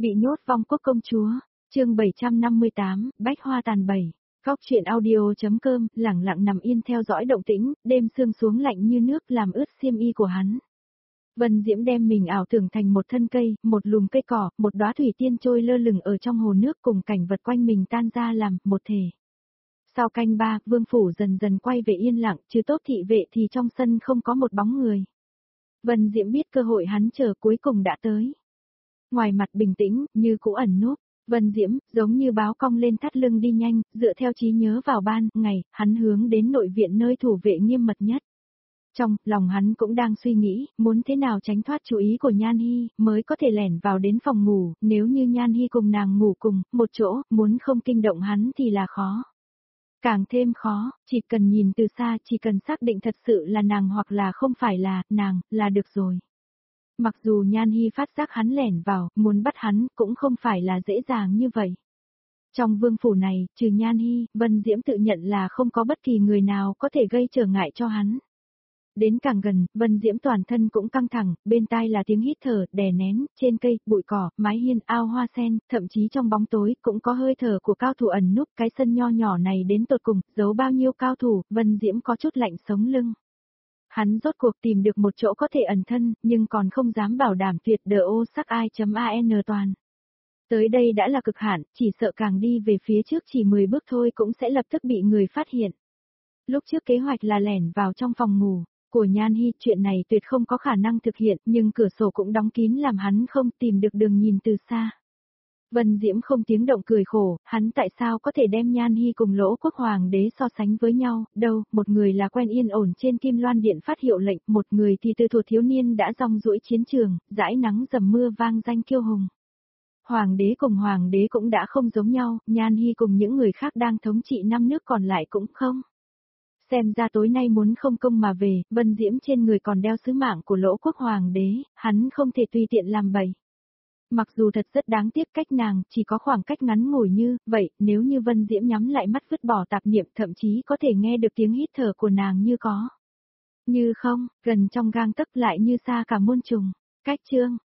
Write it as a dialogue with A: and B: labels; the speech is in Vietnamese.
A: Bị nhốt vong quốc công chúa, chương 758, bách hoa tàn bầy. Góc truyện audio.com, lẳng lặng nằm yên theo dõi động tĩnh, đêm sương xuống lạnh như nước làm ướt xiêm y của hắn. Vân Diễm đem mình ảo tưởng thành một thân cây, một lùm cây cỏ, một đóa thủy tiên trôi lơ lửng ở trong hồ nước cùng cảnh vật quanh mình tan ra làm một thể. Sau canh ba, vương phủ dần dần quay về yên lặng, chứ tốt thị vệ thì trong sân không có một bóng người. Vân Diễm biết cơ hội hắn chờ cuối cùng đã tới. Ngoài mặt bình tĩnh, như cũ ẩn núp, Vân Diễm, giống như báo cong lên thắt lưng đi nhanh, dựa theo trí nhớ vào ban, ngày, hắn hướng đến nội viện nơi thủ vệ nghiêm mật nhất. Trong lòng hắn cũng đang suy nghĩ, muốn thế nào tránh thoát chú ý của Nhan Hi, mới có thể lẻn vào đến phòng ngủ, nếu như Nhan Hi cùng nàng ngủ cùng, một chỗ, muốn không kinh động hắn thì là khó. Càng thêm khó, chỉ cần nhìn từ xa, chỉ cần xác định thật sự là nàng hoặc là không phải là, nàng, là được rồi. Mặc dù Nhan Hi phát giác hắn lẻn vào, muốn bắt hắn, cũng không phải là dễ dàng như vậy. Trong vương phủ này, trừ Nhan Hi, Vân Diễm tự nhận là không có bất kỳ người nào có thể gây trở ngại cho hắn. Đến càng gần, Vân Diễm toàn thân cũng căng thẳng, bên tai là tiếng hít thở, đè nén, trên cây, bụi cỏ, mái hiên, ao hoa sen, thậm chí trong bóng tối, cũng có hơi thở của cao thủ ẩn núp, cái sân nho nhỏ này đến tột cùng, giấu bao nhiêu cao thủ, Vân Diễm có chút lạnh sống lưng. Hắn rốt cuộc tìm được một chỗ có thể ẩn thân, nhưng còn không dám bảo đảm tuyệt đô sắc ai.an toàn. Tới đây đã là cực hạn, chỉ sợ càng đi về phía trước chỉ 10 bước thôi cũng sẽ lập tức bị người phát hiện. Lúc trước kế hoạch là lẻn vào trong phòng ngủ của Nhan Hi, chuyện này tuyệt không có khả năng thực hiện, nhưng cửa sổ cũng đóng kín làm hắn không tìm được đường nhìn từ xa. Vân Diễm không tiếng động cười khổ, hắn tại sao có thể đem Nhan Hi cùng Lỗ Quốc Hoàng đế so sánh với nhau, đâu, một người là quen yên ổn trên Kim Loan Điện phát hiệu lệnh, một người thì từ thuở thiếu niên đã rong ruổi chiến trường, dãi nắng dầm mưa vang danh kiêu hùng. Hoàng đế cũng đã không giống nhau, Nhan Hi cùng những người khác đang thống trị 5 nước còn lại cũng không. Xem ra tối nay muốn không công mà về, Vân Diễm trên người còn đeo sứ mạng của Lỗ Quốc Hoàng đế, hắn không thể tùy tiện làm bậy. Mặc dù thật rất đáng tiếc cách nàng, chỉ có khoảng cách ngắn ngủi như vậy, nếu như Vân Diễm nhắm lại mắt vứt bỏ tạp niệm thậm chí có thể nghe được tiếng hít thở của nàng như có. Như không, gần trong gang tấc lại như xa cả muôn trùng. Cách chương,